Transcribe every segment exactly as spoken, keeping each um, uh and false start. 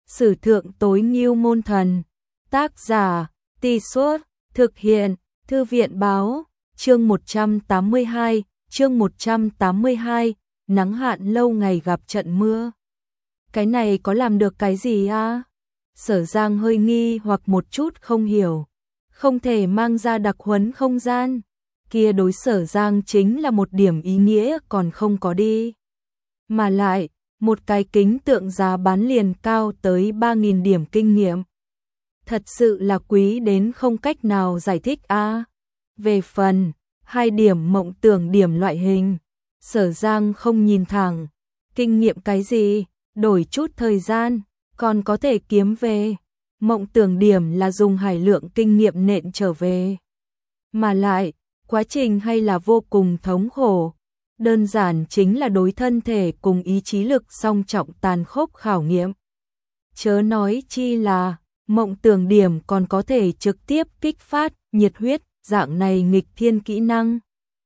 Sử thượng tối ngưu môn thần. Tác giả, Tì Suốt, thực hiện, Thư viện báo, chương một trăm tám mươi hai, chương một trăm tám mươi hai, nắng hạn lâu ngày gặp trận mưa. Cái này có làm được cái gì a? Sở Giang hơi nghi hoặc một chút không hiểu. Không thể mang ra đặc huấn không gian. Kia đối Sở Giang chính là một điểm ý nghĩa còn không có đi. Mà lại, một cái kính tượng giá bán liền cao tới ba nghìn điểm kinh nghiệm. Thật sự là quý đến không cách nào giải thích a. Về phần, hai điểm mộng tưởng điểm loại hình. Sở Giang không nhìn thẳng. Kinh nghiệm cái gì, đổi chút thời gian, còn có thể kiếm về. Mộng tưởng điểm là dùng hải lượng kinh nghiệm nện trở về. Mà lại, quá trình hay là vô cùng thống khổ. Đơn giản chính là đối thân thể cùng ý chí lực song trọng tàn khốc khảo nghiệm. Chớ nói chi là, mộng tưởng điểm còn có thể trực tiếp kích phát, nhiệt huyết, dạng này nghịch thiên kỹ năng.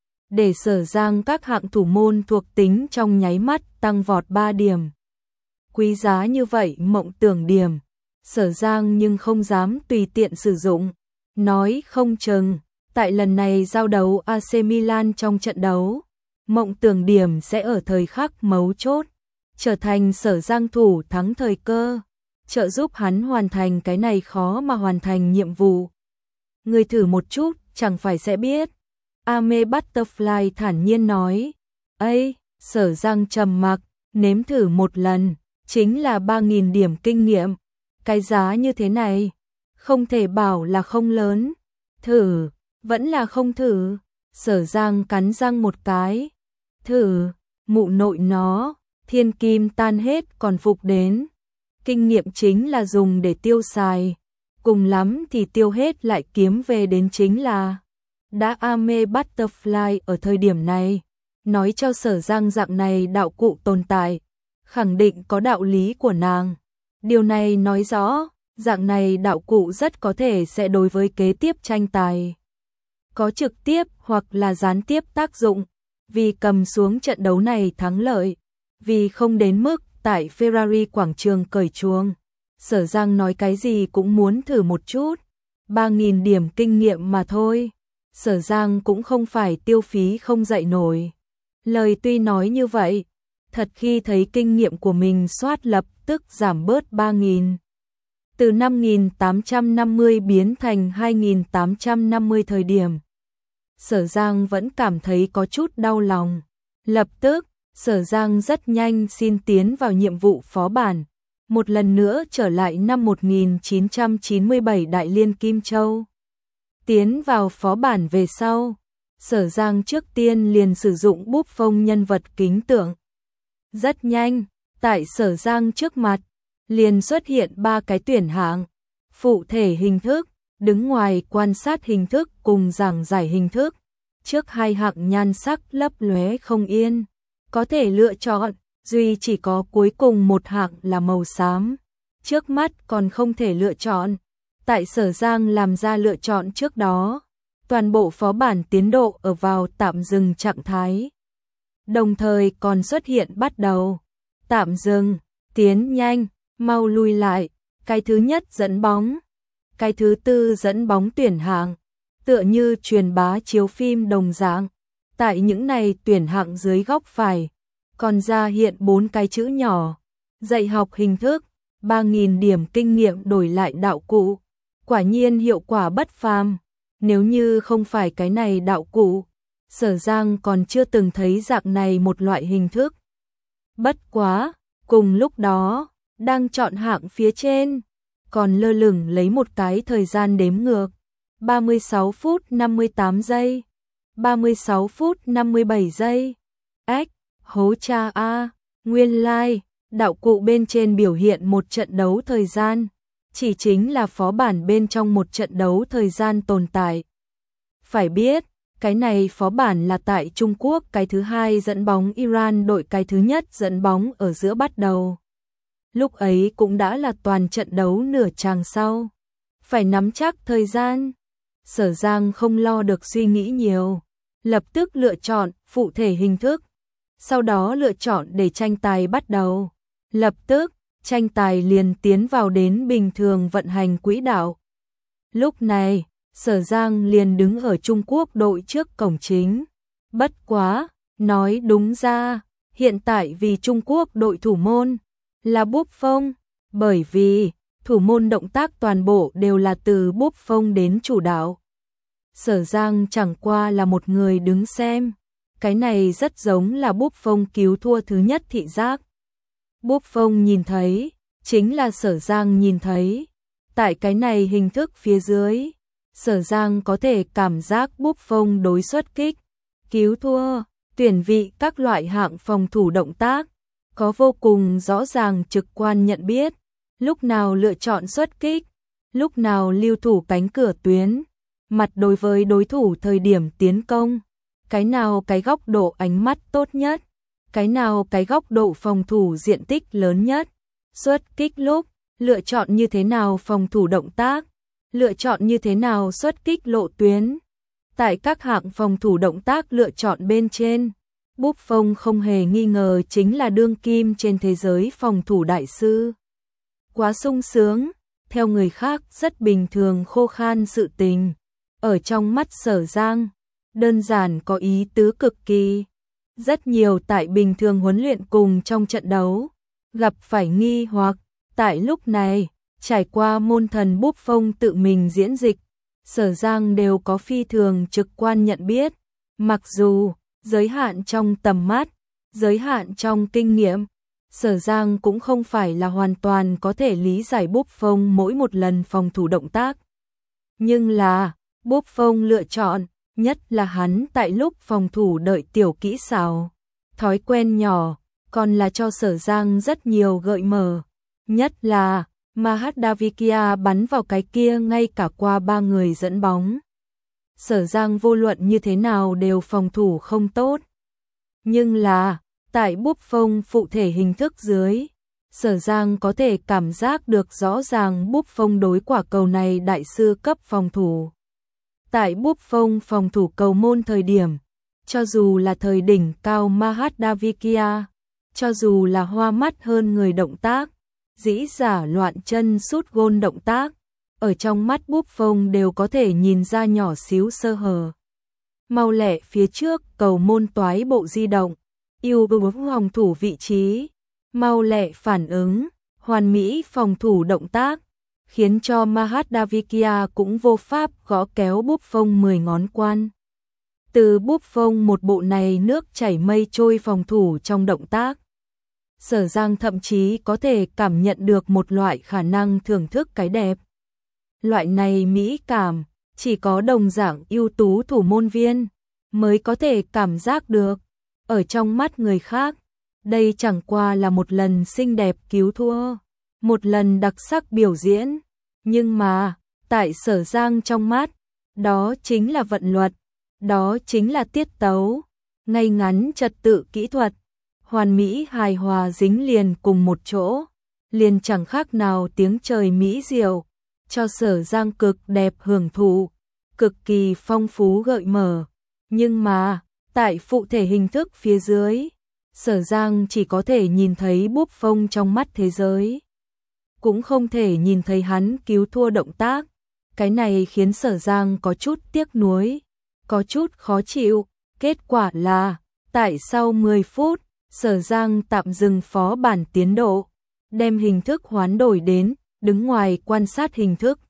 Để Sở Giang các hạng thủ môn thuộc tính trong nháy mắt tăng vọt ba điểm. Quý giá như vậy mộng tưởng điểm, Sở Giang nhưng không dám tùy tiện sử dụng. Nói không chừng, tại lần này giao đấu a xê Milan trong trận đấu, mộng tưởng điểm sẽ ở thời khắc mấu chốt, trở thành Sở Giang thủ thắng thời cơ, trợ giúp hắn hoàn thành cái này khó mà hoàn thành nhiệm vụ. Người thử một chút, chẳng phải sẽ biết. Ame Butterfly thản nhiên nói. Ây, Sở Giang trầm mặc, nếm thử một lần, chính là ba nghìn điểm kinh nghiệm. Cái giá như thế này, không thể bảo là không lớn. Thử, vẫn là không thử. Sở Giang cắn răng một cái. Thử, mụ nội nó, thiên kim tan hết còn phục đến. Kinh nghiệm chính là dùng để tiêu xài. Cùng lắm thì tiêu hết lại kiếm về đến chính là. Đã Ame Butterfly ở thời điểm này, nói cho Sở Giang dạng này đạo cụ tồn tại, khẳng định có đạo lý của nàng. Điều này nói rõ, dạng này đạo cụ rất có thể sẽ đối với kế tiếp tranh tài có trực tiếp hoặc là gián tiếp tác dụng, vì cầm xuống trận đấu này thắng lợi, vì không đến mức tại Ferrari quảng trường cởi chuông. Sở Giang nói cái gì cũng muốn thử một chút, ba nghìn điểm kinh nghiệm mà thôi. Sở Giang cũng không phải tiêu phí không dậy nổi. Lời tuy nói như vậy, thật khi thấy kinh nghiệm của mình soát lập tức giảm bớt ba nghìn. Từ năm nghìn tám trăm năm mươi biến thành hai nghìn tám trăm năm mươi thời điểm. Sở Giang vẫn cảm thấy có chút đau lòng. Lập tức, Sở Giang rất nhanh xin tiến vào nhiệm vụ phó bản. Một lần nữa trở lại năm một nghìn chín trăm chín mươi bảy Đại Liên Kim Châu. Tiến vào phó bản về sau, Sở Giang trước tiên liền sử dụng búp phông nhân vật kính tượng. Rất nhanh, tại Sở Giang trước mặt, liền xuất hiện ba cái tuyển hạng. Phụ thể hình thức, đứng ngoài quan sát hình thức cùng giảng giải hình thức. Trước hai hạng nhan sắc lấp lóe không yên. Có thể lựa chọn, duy chỉ có cuối cùng một hạng là màu xám. Trước mắt còn không thể lựa chọn. Tại Sở Giang làm ra lựa chọn trước đó, toàn bộ phó bản tiến độ ở vào tạm dừng trạng thái. Đồng thời còn xuất hiện bắt đầu, tạm dừng, tiến nhanh, mau lui lại, cái thứ nhất dẫn bóng, cái thứ tư dẫn bóng tuyển hạng, tựa như truyền bá chiếu phim đồng dạng. Tại những này tuyển hạng dưới góc phải, còn ra hiện bốn cái chữ nhỏ, dạy học hình thức, ba nghìn điểm kinh nghiệm đổi lại đạo cụ. Quả nhiên hiệu quả bất phàm, nếu như không phải cái này đạo cụ, Sở Giang còn chưa từng thấy dạng này một loại hình thức. Bất quá, cùng lúc đó, đang chọn hạng phía trên, còn lơ lửng lấy một cái thời gian đếm ngược, ba mươi sáu phút năm mươi tám giây, ba mươi sáu phút năm mươi bảy giây. Ách, hố cha a, nguyên lai, like, đạo cụ bên trên biểu hiện một trận đấu thời gian. Chỉ chính là phó bản bên trong một trận đấu thời gian tồn tại. Phải biết, cái này phó bản là tại Trung Quốc cái thứ hai dẫn bóng Iran đội cái thứ nhất dẫn bóng ở giữa bắt đầu. Lúc ấy cũng đã là toàn trận đấu nửa chàng sau. Phải nắm chắc thời gian. Sở Giang không lo được suy nghĩ nhiều. Lập tức lựa chọn phụ thể hình thức. Sau đó lựa chọn để tranh tài bắt đầu. Lập tức, tranh tài liền tiến vào đến bình thường vận hành quỹ đạo. Lúc này, Sở Giang liền đứng ở Trung Quốc đội trước cổng chính. Bất quá, nói đúng ra, hiện tại vì Trung Quốc đội thủ môn là Buffon, bởi vì thủ môn động tác toàn bộ đều là từ Buffon đến chủ đạo. Sở Giang chẳng qua là một người đứng xem, cái này rất giống là Buffon cứu thua thứ nhất thị giác. Buffon nhìn thấy, chính là Sở Giang nhìn thấy. Tại cái này hình thức phía dưới, Sở Giang có thể cảm giác Buffon đối xuất kích, cứu thua, tuyển vị các loại hạng phòng thủ động tác, có vô cùng rõ ràng trực quan nhận biết, lúc nào lựa chọn xuất kích, lúc nào lưu thủ cánh cửa tuyến, mặt đối với đối thủ thời điểm tiến công, cái nào cái góc độ ánh mắt tốt nhất, cái nào cái góc độ phòng thủ diện tích lớn nhất, xuất kích lúc, lựa chọn như thế nào phòng thủ động tác, lựa chọn như thế nào xuất kích lộ tuyến. Tại các hạng phòng thủ động tác lựa chọn bên trên, Buffon không hề nghi ngờ chính là đương kim trên thế giới phòng thủ đại sư. Quá sung sướng, theo người khác rất bình thường khô khan sự tình, ở trong mắt Sở Giang, đơn giản có ý tứ cực kỳ. Rất nhiều tại bình thường huấn luyện cùng trong trận đấu, gặp phải nghi hoặc, tại lúc này, trải qua môn thần Buffon tự mình diễn dịch, Sở Giang đều có phi thường trực quan nhận biết, mặc dù giới hạn trong tầm mắt, giới hạn trong kinh nghiệm, Sở Giang cũng không phải là hoàn toàn có thể lý giải Buffon mỗi một lần phòng thủ động tác. Nhưng là, Buffon lựa chọn, nhất là hắn tại lúc phòng thủ đợi tiểu kỹ xảo, thói quen nhỏ, còn là cho Sở Giang rất nhiều gợi mở, nhất là Mahadavikia bắn vào cái kia ngay cả qua ba người dẫn bóng. Sở Giang vô luận như thế nào đều phòng thủ không tốt. Nhưng là, tại Buffon phụ thể hình thức dưới, Sở Giang có thể cảm giác được rõ ràng Buffon đối quả cầu này đại sư cấp phòng thủ. Tại Buffon phòng thủ cầu môn thời điểm, cho dù là thời đỉnh cao Mahadavikia, cho dù là hoa mắt hơn người động tác, dĩ giả loạn chân sút gôn động tác, ở trong mắt Buffon đều có thể nhìn ra nhỏ xíu sơ hở. Mau lẹ phía trước cầu môn toái bộ di động, yêu phòng thủ vị trí, mau lẹ phản ứng, hoàn mỹ phòng thủ động tác, khiến cho Mahadavikia cũng vô pháp gõ kéo Buffon mười ngón quan. Từ Buffon một bộ này nước chảy mây trôi phòng thủ trong động tác, Sở Giang thậm chí có thể cảm nhận được một loại khả năng thưởng thức cái đẹp. Loại này mỹ cảm, chỉ có đồng dạng ưu tú thủ môn viên mới có thể cảm giác được. Ở trong mắt người khác, đây chẳng qua là một lần xinh đẹp cứu thua, một lần đặc sắc biểu diễn. Nhưng mà, tại Sở Giang trong mắt, đó chính là vận luật, đó chính là tiết tấu, ngay ngắn trật tự kỹ thuật, hoàn mỹ hài hòa dính liền cùng một chỗ, liền chẳng khác nào tiếng trời mỹ diệu, cho Sở Giang cực đẹp hưởng thụ, cực kỳ phong phú gợi mở. Nhưng mà, tại phụ thể hình thức phía dưới, Sở Giang chỉ có thể nhìn thấy Buffon trong mắt thế giới, cũng không thể nhìn thấy hắn cứu thua động tác. Cái này khiến Sở Giang có chút tiếc nuối, có chút khó chịu. Kết quả là, tại sau mười phút, Sở Giang tạm dừng phó bản tiến độ, đem hình thức hoán đổi đến đứng ngoài quan sát hình thức.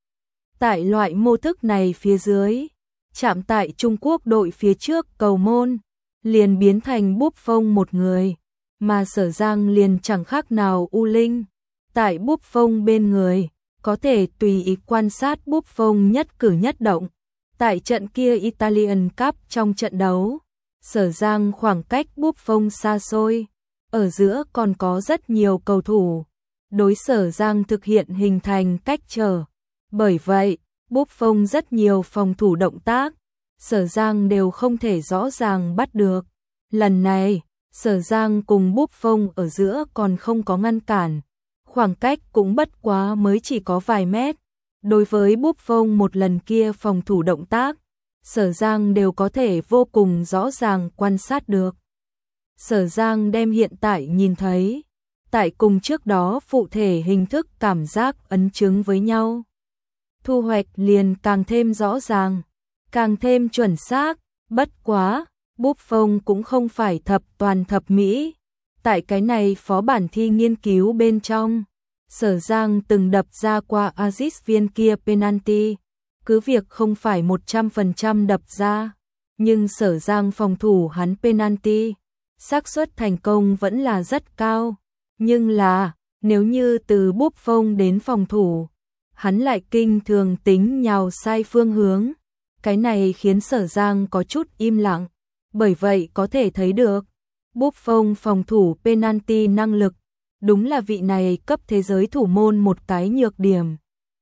Tại loại mô thức này phía dưới, chạm tại Trung Quốc đội phía trước cầu môn, liền biến thành Buffon một người, mà Sở Giang liền chẳng khác nào U Linh. Tại Buffon bên người, có thể tùy ý quan sát Buffon nhất cử nhất động. Tại trận kia Italian Cup trong trận đấu, Sở Giang khoảng cách Buffon xa xôi, ở giữa còn có rất nhiều cầu thủ, đối Sở Giang thực hiện hình thành cách trở. Bởi vậy, Buffon rất nhiều phòng thủ động tác, Sở Giang đều không thể rõ ràng bắt được. Lần này, Sở Giang cùng Buffon ở giữa còn không có ngăn cản, khoảng cách cũng bất quá mới chỉ có vài mét. Đối với Buffon một lần kia phòng thủ động tác, Sở Giang đều có thể vô cùng rõ ràng quan sát được. Sở Giang đem hiện tại nhìn thấy, tại cùng trước đó phụ thể hình thức cảm giác ấn chứng với nhau. Thu hoạch liền càng thêm rõ ràng, càng thêm chuẩn xác, bất quá, búp phông cũng không phải thập toàn thập mỹ. Tại cái này phó bản thi nghiên cứu bên trong, Sở Giang từng đập ra qua Aziz viên kia penalty, cứ việc không phải một trăm phần trăm đập ra, nhưng Sở Giang phòng thủ hắn penalty, xác suất thành công vẫn là rất cao. Nhưng là, nếu như từ búp phông đến phòng thủ, hắn lại kinh thường tính nhào sai phương hướng. Cái này khiến Sở Giang có chút im lặng, bởi vậy có thể thấy được, búp phông phòng thủ penalty năng lực, đúng là vị này cấp thế giới thủ môn một cái nhược điểm.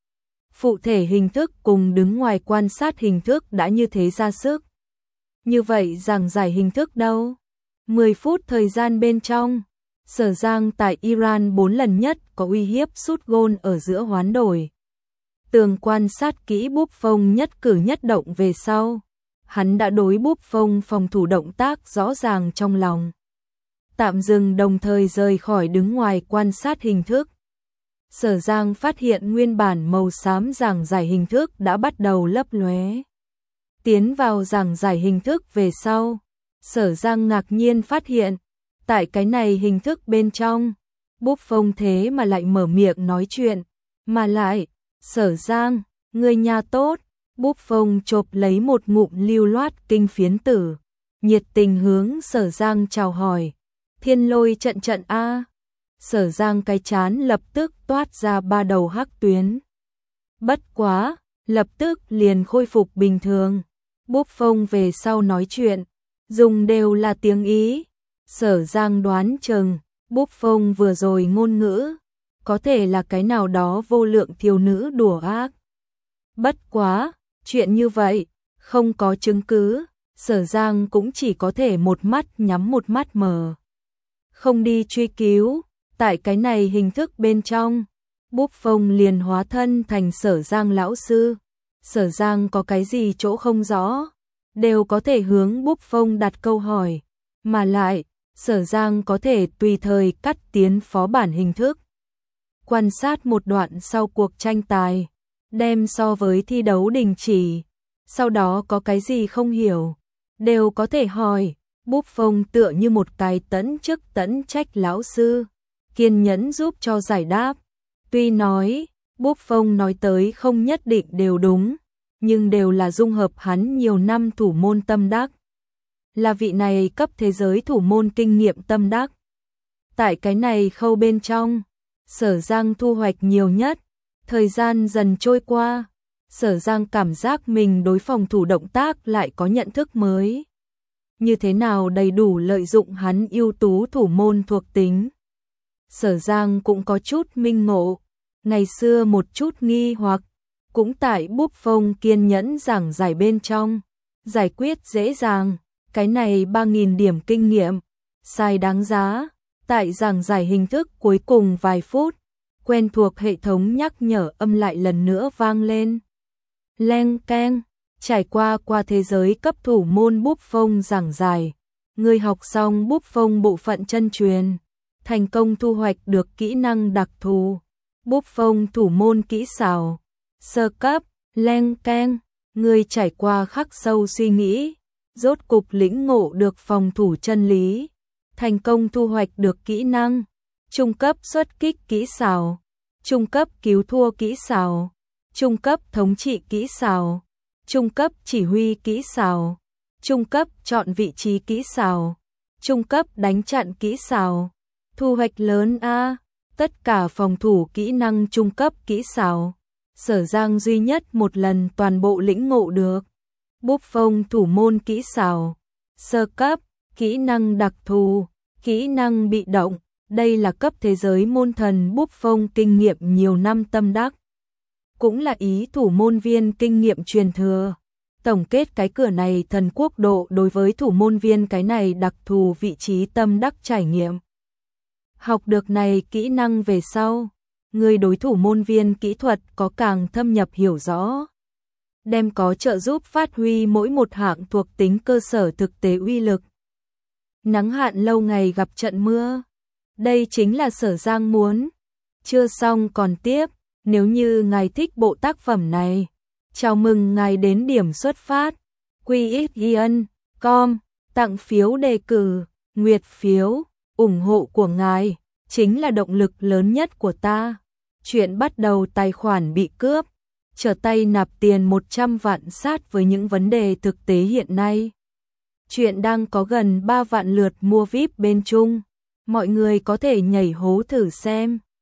Phụ thể hình thức cùng đứng ngoài quan sát hình thức đã như thế ra sức. Như vậy giảng giải hình thức đâu? mười phút thời gian bên trong, Sở Giang tại Iran bốn lần nhất có uy hiếp sút gôn ở giữa hoán đổi. Tường quan sát kỹ búp phông nhất cử nhất động về sau, hắn đã đối búp phông phòng thủ động tác rõ ràng trong lòng. Tạm dừng đồng thời rời khỏi đứng ngoài quan sát hình thức. Sở Giang phát hiện nguyên bản màu xám giảng giải hình thức đã bắt đầu lấp lóe. Tiến vào giảng giải hình thức về sau, Sở Giang ngạc nhiên phát hiện, tại cái này hình thức bên trong, búp phông thế mà lại mở miệng nói chuyện, mà lại, Sở Giang, người nhà tốt, búp phông chộp lấy một ngụm lưu loát kinh phiến tử, nhiệt tình hướng Sở Giang chào hỏi, thiên lôi trận trận a. Sở Giang cái chán lập tức toát ra ba đầu hắc tuyến. Bất quá, lập tức liền khôi phục bình thường. Búp phông về sau nói chuyện, dùng đều là tiếng Ý. Sở Giang đoán chừng, búp phông vừa rồi ngôn ngữ, có thể là cái nào đó vô lượng thiếu nữ đùa ác. Bất quá, chuyện như vậy, không có chứng cứ, Sở Giang cũng chỉ có thể một mắt nhắm một mắt mở. Không đi truy cứu, tại cái này hình thức bên trong, búp phông liền hóa thân thành Sở Giang lão sư. Sở Giang có cái gì chỗ không rõ, đều có thể hướng búp phông đặt câu hỏi, mà lại, Sở Giang có thể tùy thời cắt tiến phó bản hình thức. Quan sát một đoạn sau cuộc tranh tài, đem so với thi đấu đình chỉ, sau đó có cái gì không hiểu, đều có thể hỏi. Búp phông tựa như một cái tẫn chức tẫn trách lão sư, kiên nhẫn giúp cho giải đáp. Tuy nói, búp phông nói tới không nhất định đều đúng, nhưng đều là dung hợp hắn nhiều năm thủ môn tâm đắc. Là vị này cấp thế giới thủ môn kinh nghiệm tâm đắc. Tại cái này khâu bên trong, Sở Giang thu hoạch nhiều nhất, thời gian dần trôi qua, Sở Giang cảm giác mình đối phòng thủ động tác lại có nhận thức mới. Như thế nào đầy đủ lợi dụng hắn ưu tú thủ môn thuộc tính. Sở Giang cũng có chút minh ngộ, ngày xưa một chút nghi hoặc, cũng tại búp phông kiên nhẫn giảng giải bên trong, giải quyết dễ dàng, cái này ba nghìn điểm kinh nghiệm, sai đáng giá. Tại giảng giải hình thức cuối cùng vài phút, quen thuộc hệ thống nhắc nhở âm lại lần nữa vang lên. Leng keng. Trải qua qua thế giới cấp thủ môn búp phông giảng giải, người học xong búp phông bộ phận chân truyền, thành công thu hoạch được kỹ năng đặc thù, búp phông thủ môn kỹ xảo, sơ cấp, leng keng, người trải qua khắc sâu suy nghĩ, rốt cục lĩnh ngộ được phòng thủ chân lý, thành công thu hoạch được kỹ năng, trung cấp xuất kích kỹ xảo, trung cấp cứu thua kỹ xảo, trung cấp thống trị kỹ xảo, trung cấp chỉ huy kỹ xảo, trung cấp chọn vị trí kỹ xảo, trung cấp đánh chặn kỹ xảo. Thu hoạch lớn a, tất cả phòng thủ kỹ năng trung cấp kỹ xảo, Sở Giang duy nhất một lần toàn bộ lĩnh ngộ được. Búp phông thủ môn kỹ xảo, sơ cấp, kỹ năng đặc thù, kỹ năng bị động, đây là cấp thế giới môn thần búp phông kinh nghiệm nhiều năm tâm đắc. Cũng là ý thủ môn viên kinh nghiệm truyền thừa. Tổng kết cái cửa này thần quốc độ đối với thủ môn viên cái này đặc thù vị trí tâm đắc trải nghiệm. Học được này kỹ năng về sau, người đối thủ môn viên kỹ thuật có càng thâm nhập hiểu rõ. Đem có trợ giúp phát huy mỗi một hạng thuộc tính cơ sở thực tế uy lực. Nắng hạn lâu ngày gặp trận mưa. Đây chính là Sở Giang muốn. Chưa xong còn tiếp, nếu như ngài thích bộ tác phẩm này, chào mừng ngài đến điểm xuất phát quy ích yên com tặng phiếu đề cử, nguyệt phiếu, ủng hộ của ngài chính là động lực lớn nhất của ta. Chuyện bắt đầu, tài khoản bị cướp, trở tay nạp tiền một trăm vạn sát với những vấn đề thực tế hiện nay. Chuyện đang có gần ba vạn lượt mua víp bên Trung, mọi người có thể nhảy hố thử xem.